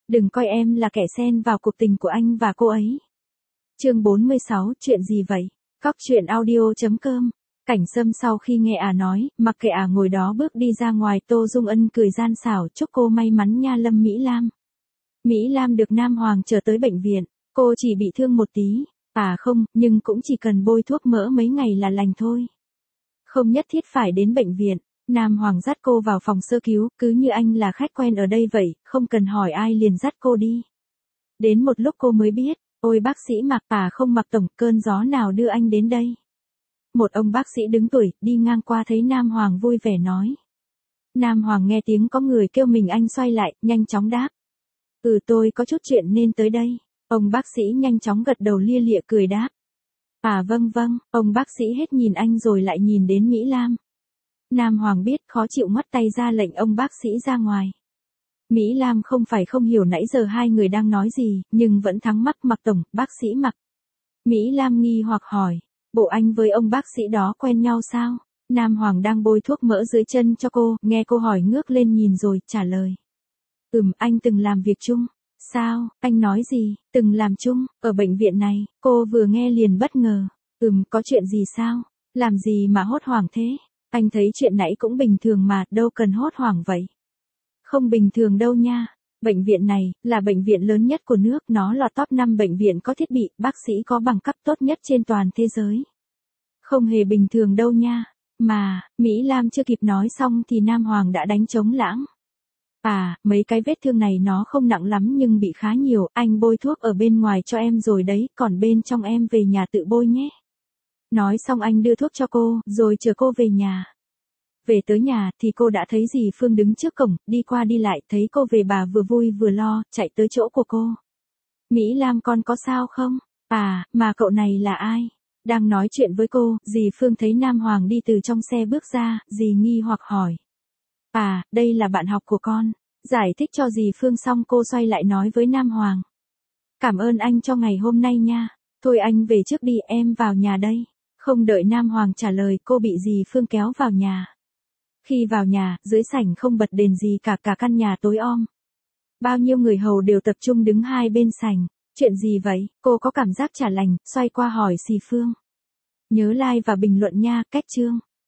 Đừng coi em là kẻ xen vào cuộc tình của anh và cô ấy. Chương 46, chuyện gì vậy? Cóc truyện audio.com. Cảnh Sâm sau khi nghe nói, mặc kệ ngồi đó bước đi ra ngoài, Tô Dung Ân cười gian xảo, chúc cô may mắn nha Lâm Mỹ Lam. Mỹ Lam được Nam Hoàng chở tới bệnh viện, cô chỉ bị thương một tí, không, nhưng cũng chỉ cần bôi thuốc mỡ mấy ngày là lành thôi. Không nhất thiết phải đến bệnh viện. Nam Hoàng dắt cô vào phòng sơ cứu, cứ như anh là khách quen ở đây vậy, không cần hỏi ai liền dắt cô đi. Đến một lúc cô mới biết, ôi bác sĩ Mạc, không Mạc tổng, cơn gió nào đưa anh đến đây? Một ông bác sĩ đứng tuổi, đi ngang qua thấy Nam Hoàng vui vẻ nói. Nam Hoàng nghe tiếng có người kêu mình, anh xoay lại, nhanh chóng đáp. Tôi có chút chuyện nên tới đây. Ông bác sĩ nhanh chóng gật đầu lia lịa cười đáp. Vâng, ông bác sĩ hết nhìn anh rồi lại nhìn đến Mỹ Lam. Nam Hoàng biết khó chịu ngoắt tay ra lệnh ông bác sĩ ra ngoài. Mỹ Lam không phải không hiểu nãy giờ hai người đang nói gì, nhưng vẫn thắc mắc. Mạc tổng, bác sĩ Mạc. Mỹ Lam nghi hoặc hỏi, bộ anh với ông bác sĩ đó quen nhau sao? Nam Hoàng đang bôi thuốc mỡ dưới chân cho cô, nghe cô hỏi ngước lên nhìn rồi trả lời. Anh từng làm việc chung. Sao, anh nói gì, từng làm chung, ở bệnh viện này? Cô vừa nghe liền bất ngờ. Có chuyện gì sao? Làm gì mà hốt hoảng thế? Anh thấy chuyện nãy cũng bình thường mà, đâu cần hốt hoảng vậy. Không bình thường đâu nha. Bệnh viện này, là bệnh viện lớn nhất của nước, nó lọt top 5 bệnh viện có thiết bị, bác sĩ có bằng cấp tốt nhất trên toàn thế giới. Không hề bình thường đâu nha. Mà, Mỹ Lam chưa kịp nói xong thì Nam Hoàng đã đánh trống lãng. Mấy cái vết thương này nó không nặng lắm nhưng bị khá nhiều, anh bôi thuốc ở bên ngoài cho em rồi đấy, còn bên trong em về nhà tự bôi nhé. Nói xong anh đưa thuốc cho cô, rồi chở cô về nhà. Về tới nhà thì cô đã thấy dì Phương đứng trước cổng, đi qua đi lại, thấy cô về bà vừa vui vừa lo, chạy tới chỗ của cô. Mỹ Lam con có sao không? Mà cậu này là ai? Đang nói chuyện với cô, dì Phương thấy Nam Hoàng đi từ trong xe bước ra, dì nghi hoặc hỏi. Đây là bạn học của con. Giải thích cho dì Phương xong cô xoay lại nói với Nam Hoàng. Cảm ơn anh cho ngày hôm nay nha. Thôi anh về trước đi, em vào nhà đây. Không đợi Nam Hoàng trả lời, cô bị dì Phương kéo vào nhà. Khi vào nhà, dưới sảnh không bật đèn gì cả căn nhà tối om. Bao nhiêu người hầu đều tập trung đứng hai bên sảnh. Chuyện gì vậy? Cô có cảm giác chả lành, xoay qua hỏi dì Phương. Nhớ like và bình luận nha, cách chương.